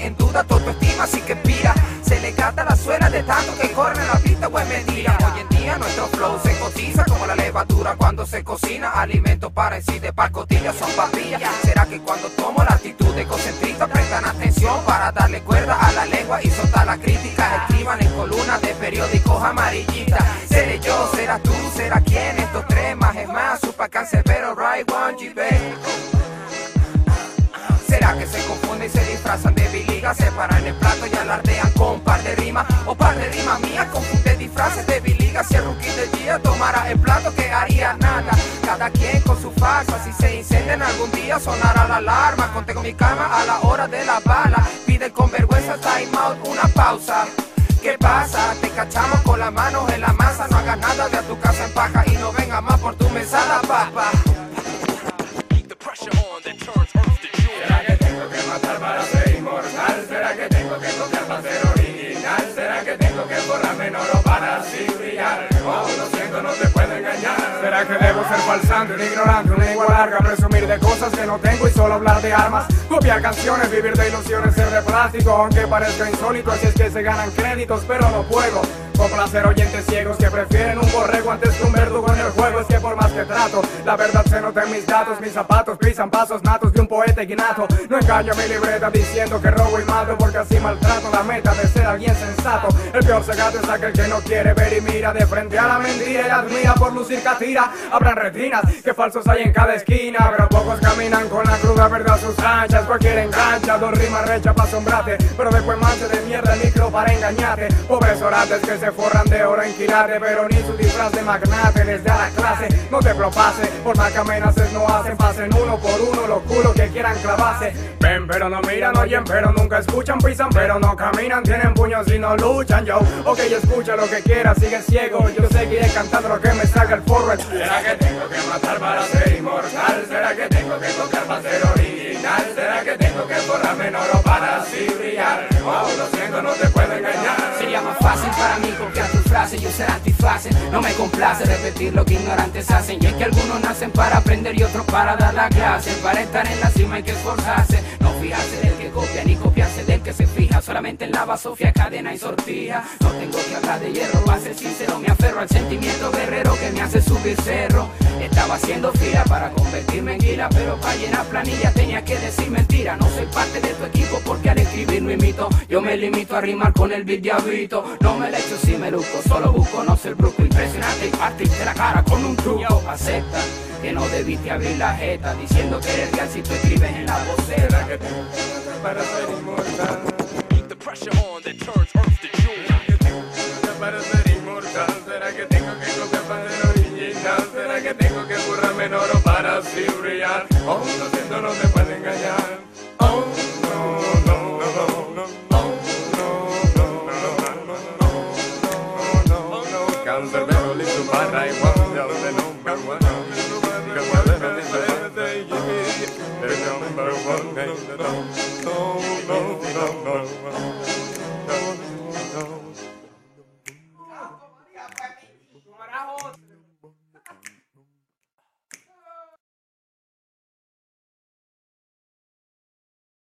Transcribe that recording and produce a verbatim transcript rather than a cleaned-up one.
en duda tu autoestima, así que pira. Se le gasta la suela de tanto que corre en la pista, pues mentira. Hoy en día nuestro flow se cotiza como la levadura cuando se cocina. Alimentos para en sí de pacotillas son papillas. ¿Será que cuando tomo la actitud de concentrista prestan atención para darle cuerda a la lengua y soltar las críticas? Escriban en columnas de periódicos amarillistas. Seré yo, serás tú, será quien, estos tres más es más, Supa Cancerbero, Right One G B. ¿Será que se confunden y se disfrazan de biliga? Se paran el plato y alardean con par de rimas o par de rimas mías, confunde disfraces de biliga. Si el rookie del día tomara el plato, que haría nada. Cada quien con su farsa, si se incendian algún día sonará la alarma. Contengo mi calma a la hora de la bala. Pide con vergüenza time out, una pausa. ¿Qué pasa? Te cachamos con las manos en la masa. No hagas nada de a tu casa en paja y no vengas más por tu mesada, papá. ¿Será que tengo que matar para ser inmortal? ¿Será que tengo que tocar para ser original? ¿Será que tengo que borrarme en oro para así brillar? Oh, lo siento, no te puedo engañar. ¿Será que debo ser falsante, un ignorante, una lengua larga, presumir de cosas que no tengo y solo hablar de armas? Copiar canciones, vivir de ilusiones, ser de plástico, aunque parezca insólito, así es que se ganan créditos, pero no puedo complacer oyentes ciegos que prefieren un borrego antes que un verdugo en el juego. Es que por más que trato, la verdad se nota en mis datos. Mis zapatos pisan pasos natos de un poeta ignato. No engaño mi libreta diciendo que robo y mato, porque así maltrato la meta de ser alguien sensato. El peor cegato es aquel que no quiere ver y mira de frente a la mentira y admira por lucir catira. Habrán retinas que falsos hay en cada esquina, pero pocos caminan con la cruda verdad a sus anchas. Cualquiera engancha, dos rimas recha pa' asombrarte, pero después manche de mierda el micro para engañarte. Pobres orates que se forran de oro en quilate, pero ni su disfraz de magnate les da la clase. No te propase, por más que amenaces no hacen. Pasen uno por uno los culos que quieran clavarse. Ven pero no miran, oyen pero nunca escuchan. Pisan pero no caminan, tienen puños y no luchan. Yo, ok, escucha lo que quiera, sigue ciego. Yo seguiré cantando lo que me salga el forro. ¿Será que tengo que matar para ser inmortal? ¿Será que tengo que tocar para ser original? ¿Será que tengo que borrarme en oro para así brillar? Oh, lo siento, no te puedo engañar. Sería más fácil para mí copiar tus frases, yo ser antifase. No me complace repetir lo que ignorantes hacen. Y es que algunos nacen para aprender y otros para dar la clase. Para estar en la cima hay que esforzarse. No fijarse del que copia ni copiarse del que se fija solamente en la basofia, cadena y sortija. No tengo que hablar de hierro, para ser sincero me aferro al sentimiento guerrero que me hace subir cerro. Estaba haciendo fila para convertirme en guila, pero para llenar planilla tenía que decir mentira. No soy parte de tu equipo porque al escribir no imito. Yo me limito a rimar con el beat diablito. No me le echo si me luzco, solo busco no ser bruco, impresionante y partirte la cara con un truco. Acepta que no debiste abrir la jeta diciendo que eres real si tú escribes en la vocera. ¿Será que tengo que para ser inmortal? The pressure on that turns earth to jewel. ¿Será que tengo que para ser inmortal? ¿Será que tengo que copiar para ser original? ¿Será que tengo que borrarme en oro para así brillar? Oh, lo siento, no te puedo engañar. Oh, no, no, no, no, oh, no, no, no, no, no, no. Cancerbero, listo para igual, ya the number one. Cancerbero, listo para the number one. No, no, no, no, no.